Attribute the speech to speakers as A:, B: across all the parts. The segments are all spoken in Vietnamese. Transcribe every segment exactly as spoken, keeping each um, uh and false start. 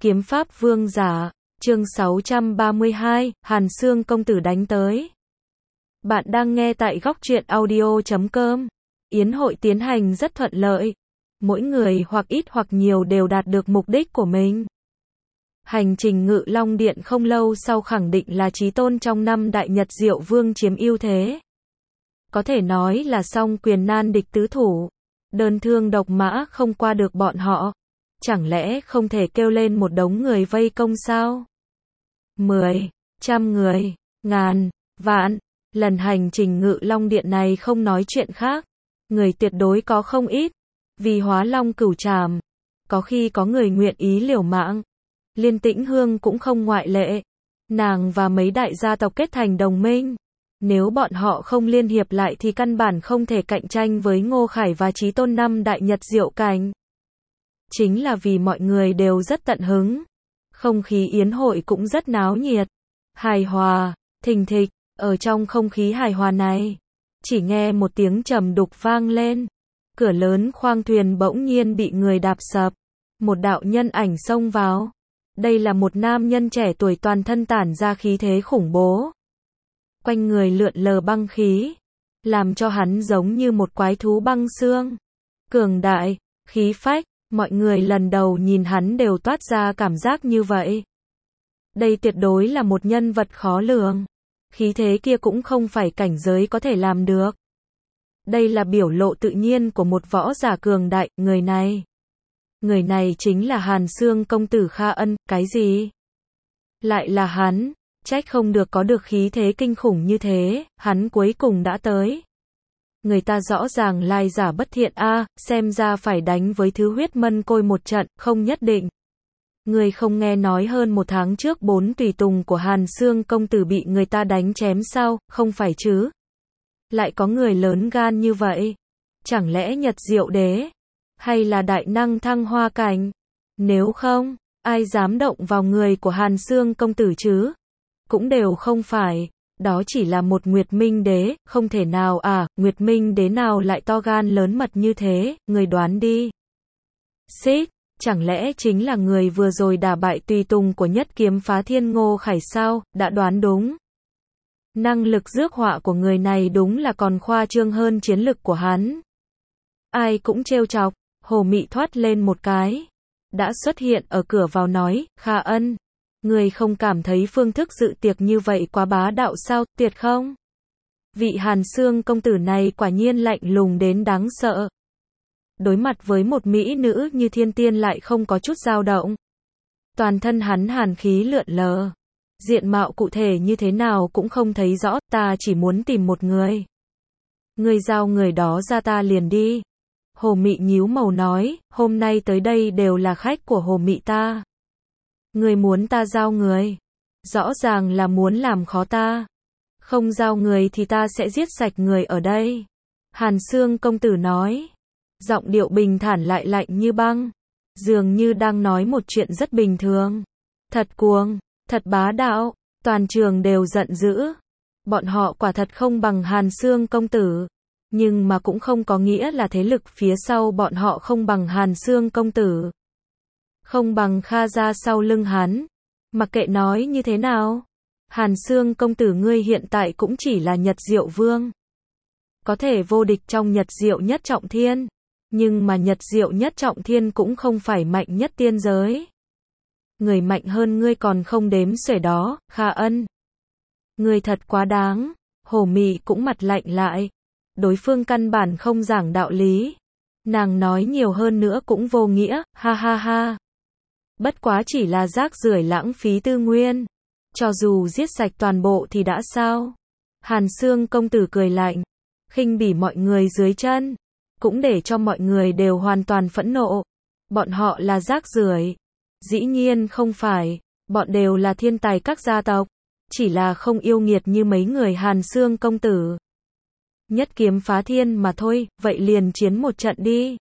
A: Kiếm pháp vương giả, chương sáu trăm ba mươi hai, Hàn Xương công tử đánh tới. Bạn đang nghe tại góc truyện audio chấm com. Yến hội tiến hành rất thuận lợi. Mỗi người hoặc ít hoặc nhiều đều đạt được mục đích của mình. Hành trình Ngự Long Điện không lâu sau khẳng định là chí tôn trong năm Đại Nhật Diệu Vương chiếm ưu thế. Có thể nói là song quyền nan địch tứ thủ. Đơn thương độc mã không qua được bọn họ. Chẳng lẽ không thể kêu lên một đống người vây công sao? Mười, trăm người, ngàn, vạn. Lần hành trình Ngự Long Điện này không nói chuyện khác. Người tuyệt đối có không ít. Vì hóa long cửu trảm. Có khi có người nguyện ý liều mạng. Liên Tĩnh Hương cũng không ngoại lệ. Nàng và mấy đại gia tộc kết thành đồng minh. Nếu bọn họ không liên hiệp lại thì căn bản không thể cạnh tranh với Ngô Khải và chí tôn năm Đại Nhật Diệu Cảnh. Chính là vì mọi người đều rất tận hứng. Không khí yến hội cũng rất náo nhiệt. Hài hòa, thình thịch, ở trong không khí hài hòa này. Chỉ nghe một tiếng trầm đục vang lên. Cửa lớn khoang thuyền bỗng nhiên bị người đạp sập. Một đạo nhân ảnh xông vào. Đây là một nam nhân trẻ tuổi toàn thân tản ra khí thế khủng bố. Quanh người lượn lờ băng khí. Làm cho hắn giống như một quái thú băng xương. Cường đại, khí phách. Mọi người lần đầu nhìn hắn đều toát ra cảm giác như vậy. Đây tuyệt đối là một nhân vật khó lường. Khí thế kia cũng không phải cảnh giới có thể làm được. Đây là biểu lộ tự nhiên của một võ giả cường đại, người này. Người này chính là Hàn Xương công tử Kha Ân, cái gì? Lại là hắn, trách không được có được khí thế kinh khủng như thế, hắn cuối cùng đã tới. Người ta rõ ràng lai giả bất thiện a, à, xem ra phải đánh với thứ huyết mân côi một trận, không nhất định. Người không nghe nói hơn một tháng trước bốn tùy tùng của Hàn Xương công tử bị người ta đánh chém sao, không phải chứ? Lại có người lớn gan như vậy? Chẳng lẽ Nhật Diệu Đế? Hay là đại năng Thăng Hoa Cảnh? Nếu không, ai dám động vào người của Hàn Xương công tử chứ? Cũng đều không phải. Đó chỉ là một Nguyệt Minh Đế, không thể nào à, Nguyệt Minh Đế nào lại to gan lớn mật như thế, người đoán đi. Xích, chẳng lẽ chính là người vừa rồi đả bại tùy tùng của Nhất Kiếm Phá Thiên Ngô Khải sao, đã đoán đúng. Năng lực rước họa của người này đúng là còn khoa trương hơn chiến lực của hắn. Ai cũng trêu chọc, Hồ Mị thoát lên một cái. Đã xuất hiện ở cửa vào nói, Kha Ân. Người không cảm thấy phương thức dự tiệc như vậy quá bá đạo sao, tuyệt không? Vị Hàn Xương công tử này quả nhiên lạnh lùng đến đáng sợ. Đối mặt với một mỹ nữ như thiên tiên lại không có chút dao động. Toàn thân hắn hàn khí lượn lờ. Diện mạo cụ thể như thế nào cũng không thấy rõ, ta chỉ muốn tìm một người. Người giao người đó ra ta liền đi. Hồ Mị nhíu màu nói, hôm nay tới đây đều là khách của Hồ Mị ta. Người muốn ta giao người. Rõ ràng là muốn làm khó ta. Không giao người thì ta sẽ giết sạch người ở đây. Hàn Xương công tử nói. Giọng điệu bình thản lại lạnh như băng. Dường như đang nói một chuyện rất bình thường. Thật cuồng, thật bá đạo. Toàn trường đều giận dữ. Bọn họ quả thật không bằng Hàn Xương công tử. Nhưng mà cũng không có nghĩa là thế lực phía sau bọn họ không bằng Hàn Xương công tử. Không bằng Kha gia sau lưng hắn. Mặc kệ nói như thế nào. Hàn Xương công tử ngươi hiện tại cũng chỉ là Nhật Diệu Vương. Có thể vô địch trong Nhật Diệu nhất trọng thiên. Nhưng mà Nhật Diệu nhất trọng thiên cũng không phải mạnh nhất tiên giới. Người mạnh hơn ngươi còn không đếm xuể đó, Kha Ân. Ngươi thật quá đáng. Hồ Mị cũng mặt lạnh lại. Đối phương căn bản không giảng đạo lý. Nàng nói nhiều hơn nữa cũng vô nghĩa, ha ha ha. Bất quá chỉ là rác rưởi lãng phí tư nguyên. Cho dù giết sạch toàn bộ thì đã sao? Hàn Xương công tử cười lạnh. Khinh bỉ mọi người dưới chân. Cũng để cho mọi người đều hoàn toàn phẫn nộ. Bọn họ là rác rưởi. Dĩ nhiên không phải. Bọn đều là thiên tài các gia tộc. Chỉ là không yêu nghiệt như mấy người Hàn Xương công tử. Nhất kiếm phá thiên mà thôi, vậy liền chiến một trận đi.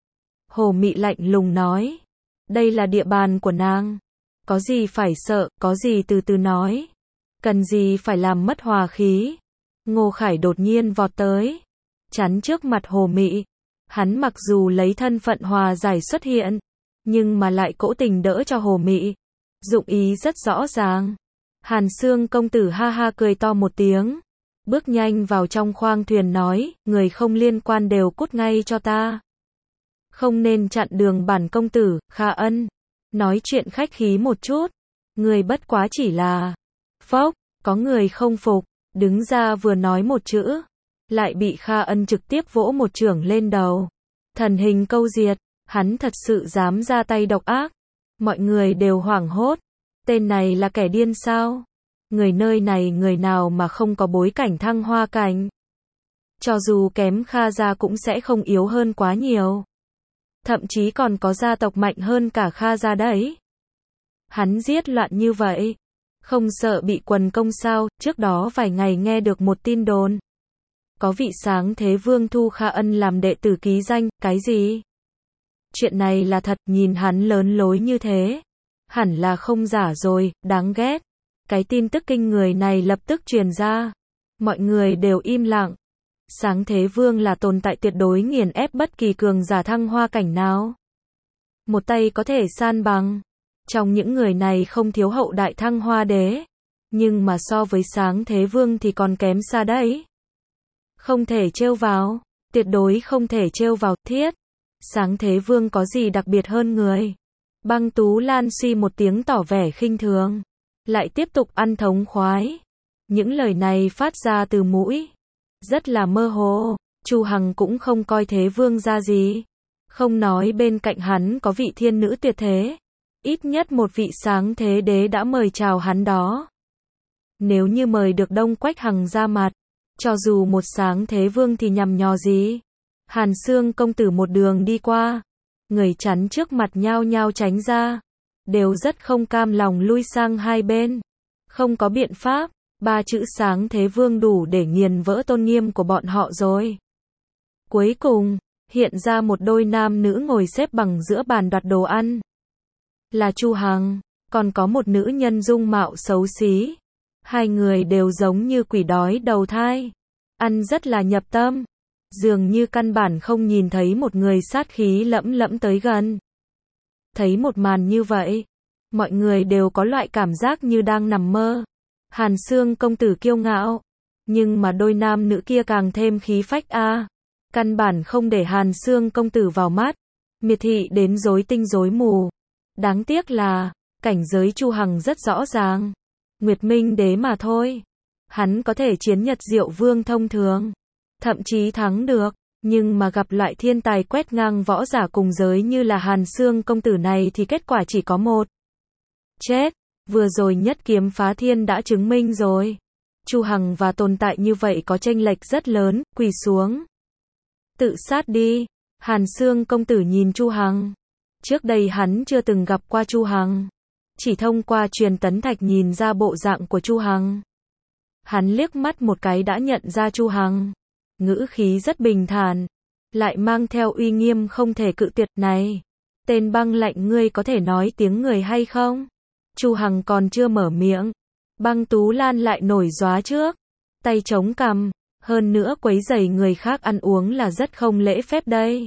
A: Hồ Mị lạnh lùng nói. Đây là địa bàn của nàng. Có gì phải sợ, có gì từ từ nói. Cần gì phải làm mất hòa khí. Ngô Khải đột nhiên vọt tới. Chắn trước mặt Hồ Mị. Hắn mặc dù lấy thân phận hòa giải xuất hiện. nhưng mà lại cố tình đỡ cho Hồ Mị. Dụng ý rất rõ ràng. Hàn Xương công tử ha ha cười to một tiếng, bước nhanh vào trong khoang thuyền nói, người không liên quan đều cút ngay cho ta. Không nên chặn đường bản công tử. Kha Ân nói chuyện khách khí một chút, người bất quá chỉ là phốc, có người không phục, đứng ra vừa nói một chữ, lại bị Kha Ân trực tiếp vỗ một chưởng lên đầu. Thần hình câu diệt, hắn thật sự dám ra tay độc ác. Mọi người đều hoảng hốt, tên này là kẻ điên sao? Người nơi này người nào mà không có bối cảnh thăng hoa cảnh? Cho dù kém Kha gia cũng sẽ không yếu hơn quá nhiều. Thậm chí còn có gia tộc mạnh hơn cả Kha gia đấy. Hắn giết loạn như vậy, không sợ bị quần công sao? Trước đó vài ngày nghe được một tin đồn, có vị sáng thế vương thu Kha Ân làm đệ tử ký danh. Cái gì? Chuyện này là thật, nhìn hắn lớn lối như thế, hẳn là không giả rồi, đáng ghét. Cái tin tức kinh người này lập tức truyền ra, mọi người đều im lặng. Sáng thế vương là tồn tại tuyệt đối nghiền ép bất kỳ cường giả thăng hoa cảnh nào. Một tay có thể san bằng. Trong những người này không thiếu hậu đại thăng hoa đế, nhưng mà so với sáng thế vương thì còn kém xa đấy. Không thể trêu vào, tuyệt đối không thể trêu vào. Thiết, sáng thế vương có gì đặc biệt hơn người? Băng Tú Lan suy một tiếng tỏ vẻ khinh thường, lại tiếp tục ăn thống khoái. Những lời này phát ra từ mũi, rất là mơ hồ. Chu Hằng cũng không coi thế vương ra gì, không nói bên cạnh hắn có vị thiên nữ tuyệt thế, ít nhất một vị sáng thế đế đã mời chào hắn đó. Nếu như mời được Đông Quách Hằng ra mặt, cho dù một sáng thế vương thì nhằm nhò gì? Hàn Xương công tử một đường đi qua, người chắn trước mặt nhao nhao tránh ra, đều rất không cam lòng lui sang hai bên. Không có biện pháp, ba chữ sáng thế vương đủ để nghiền vỡ tôn nghiêm của bọn họ rồi. Cuối cùng, hiện ra một đôi nam nữ ngồi xếp bằng giữa bàn đoạt đồ ăn. Là Chu Hằng, còn có một nữ nhân dung mạo xấu xí. Hai người đều giống như quỷ đói đầu thai, ăn rất là nhập tâm, dường như căn bản không nhìn thấy một người sát khí lẫm lẫm tới gần. Thấy một màn như vậy, mọi người đều có loại cảm giác như đang nằm mơ. Hàn Xương công tử kiêu ngạo, nhưng mà đôi nam nữ kia càng thêm khí phách a, à. Căn bản không để Hàn Xương công tử vào mắt, miệt thị đến rối tinh rối mù. Đáng tiếc là, cảnh giới Chu Hằng rất rõ ràng, Nguyệt Minh đế mà thôi. Hắn có thể chiến Nhật Diệu Vương thông thường, thậm chí thắng được, nhưng mà gặp loại thiên tài quét ngang võ giả cùng giới như là Hàn Xương công tử này thì kết quả chỉ có một. Chết, vừa rồi nhất kiếm phá thiên đã chứng minh rồi. Chu Hằng và tồn tại như vậy có chênh lệch rất lớn, quỳ xuống. Tự sát đi. Hàn Xương công tử nhìn Chu Hằng. Trước đây hắn chưa từng gặp qua Chu Hằng, chỉ thông qua truyền tấn thạch nhìn ra bộ dạng của Chu Hằng. Hắn liếc mắt một cái đã nhận ra Chu Hằng, ngữ khí rất bình thản, lại mang theo uy nghiêm không thể cự tuyệt. Này, tên băng lạnh, ngươi có thể nói tiếng người hay không? Chu Hằng còn chưa mở miệng, Băng Tú Lan lại nổi gióa trước, tay chống cằm, hơn nữa quấy rầy người khác ăn uống là rất không lễ phép đây.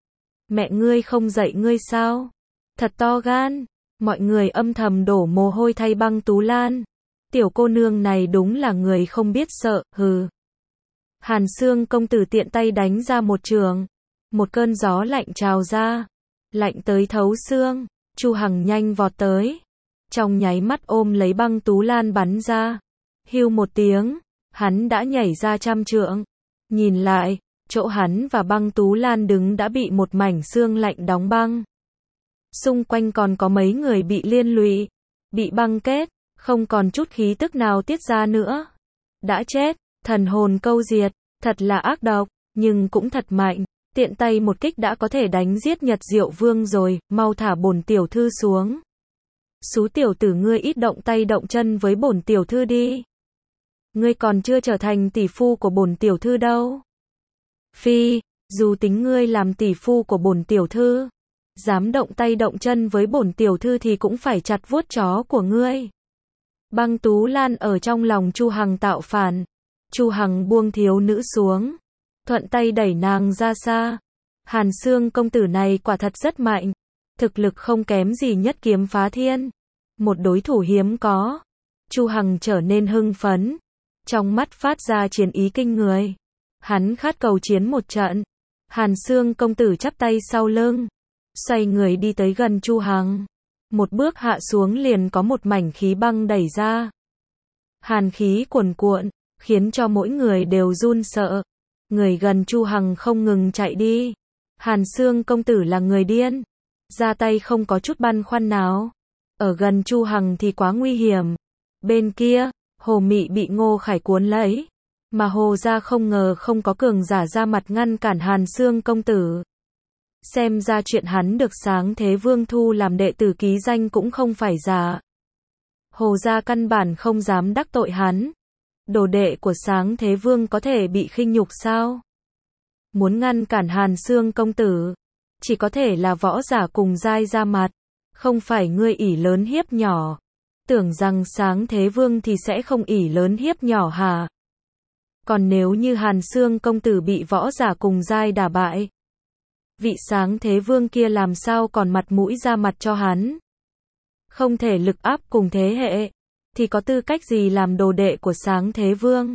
A: Mẹ ngươi không dạy ngươi sao? Thật to gan. Mọi người âm thầm đổ mồ hôi thay Băng Tú Lan. Tiểu cô nương này đúng là người không biết sợ, hừ. Hàn Xương công tử tiện tay đánh ra một trường, một cơn gió lạnh trào ra, lạnh tới thấu xương. Chu Hằng nhanh vọt tới, trong nháy mắt ôm lấy Băng Tú Lan bắn ra. Hưu một tiếng, hắn đã nhảy ra trăm trượng. Nhìn lại, chỗ hắn và Băng Tú Lan đứng đã bị một mảnh xương lạnh đóng băng. Xung quanh còn có mấy người bị liên lụy, bị băng kết, không còn chút khí tức nào tiết ra nữa. Đã chết, thần hồn câu diệt, thật là ác độc, nhưng cũng thật mạnh. Tiện tay một kích đã có thể đánh giết Nhật Diệu Vương rồi, mau thả bổn tiểu thư xuống. Xú tiểu tử ngươi ít động tay động chân với bổn tiểu thư đi. Ngươi còn chưa trở thành tỷ phu của bổn tiểu thư đâu. Phi, dù tính ngươi làm tỷ phu của bổn tiểu thư, dám động tay động chân với bổn tiểu thư thì cũng phải chặt vuốt chó của ngươi. Băng Tú Lan ở trong lòng Chu Hằng tạo phản. Chu Hằng buông thiếu nữ xuống, thuận tay đẩy nàng ra xa. Hàn Xương công tử này quả thật rất mạnh, thực lực không kém gì nhất kiếm phá thiên, một đối thủ hiếm có. Chu Hằng trở nên hưng phấn, trong mắt phát ra chiến ý kinh người. Hắn khát cầu chiến một trận. Hàn Xương công tử chắp tay sau lưng, xoay người đi tới gần Chu Hằng. Một bước hạ xuống liền có một mảnh khí băng đẩy ra. Hàn khí cuồn cuộn, khiến cho mỗi người đều run sợ. Người gần Chu Hằng không ngừng chạy đi. Hàn Xương công tử là người điên, ra tay không có chút băn khoăn nào. Ở gần Chu Hằng thì quá nguy hiểm. Bên kia, Hồ Mị bị Ngô Khải cuốn lấy, mà Hồ gia không ngờ không có cường giả ra mặt ngăn cản Hàn Xương công tử. Xem ra chuyện hắn được Sáng Thế Vương thu làm đệ tử ký danh cũng không phải giả. Hồ gia căn bản không dám đắc tội hắn. Đồ đệ của Sáng Thế Vương có thể bị khinh nhục sao? Muốn ngăn cản Hàn Xương công tử, chỉ có thể là võ giả cùng giai ra mặt, không phải ngươi ỷ lớn hiếp nhỏ. Tưởng rằng Sáng Thế Vương thì sẽ không ỷ lớn hiếp nhỏ hả? Còn nếu như Hàn Xương công tử bị võ giả cùng giai đả bại, vị Sáng Thế Vương kia làm sao còn mặt mũi ra mặt cho hắn? Không thể lực áp cùng thế hệ, thì có tư cách gì làm đồ đệ của Sáng Thế Vương?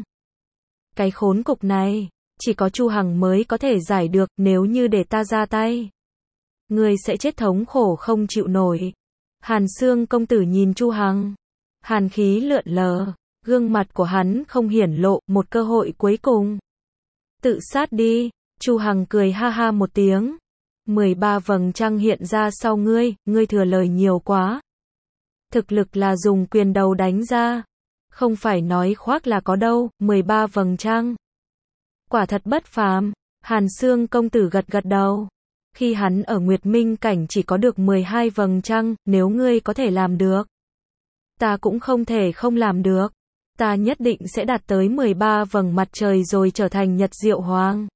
A: Cái khốn cục này, chỉ có Chu Hằng mới có thể giải được, nếu như để ta ra tay, ngươi sẽ chết thống khổ không chịu nổi. Hàn Xương công tử nhìn Chu Hằng, hàn khí lượn lờ, gương mặt của hắn không hiển lộ, một cơ hội cuối cùng. Tự sát đi. Chu Hằng cười ha ha một tiếng. mười ba vầng trăng hiện ra sau ngươi, ngươi thừa lời nhiều quá. Thực lực là dùng quyền đầu đánh ra, không phải nói khoác là có đâu. Mười ba vầng trăng, quả thật bất phàm. Hàn Xương công tử gật gật đầu. Khi hắn ở Nguyệt Minh cảnh chỉ có được mười hai vầng trăng, nếu ngươi có thể làm được, ta cũng không thể không làm được. Ta nhất định sẽ đạt tới mười ba vầng mặt trời rồi trở thành Nhật Diệu Hoàng.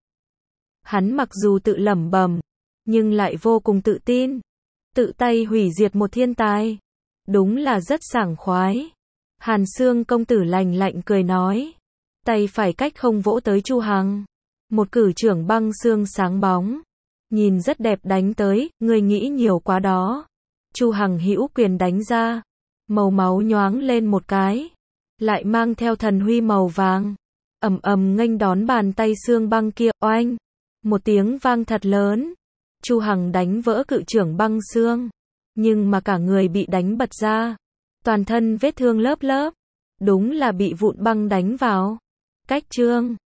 A: Hắn mặc dù tự lẩm bẩm, nhưng lại vô cùng tự tin. Tự tay hủy diệt một thiên tài, đúng là rất sảng khoái. Hàn Xương công tử lạnh lạnh cười nói, tay phải cách không vỗ tới Chu Hằng. Một cử trưởng băng xương sáng bóng, nhìn rất đẹp đánh tới, ngươi nghĩ nhiều quá đó. Chu Hằng hữu quyền đánh ra, màu máu nhoáng lên một cái, lại mang theo thần huy màu vàng, ầm ầm nghênh đón bàn tay xương băng kia. Oanh, một tiếng vang thật lớn. Chu Hằng đánh vỡ cự trưởng băng xương, nhưng mà cả người bị đánh bật ra, toàn thân vết thương lớp lớp, đúng là bị vụn băng đánh vào. Cách chương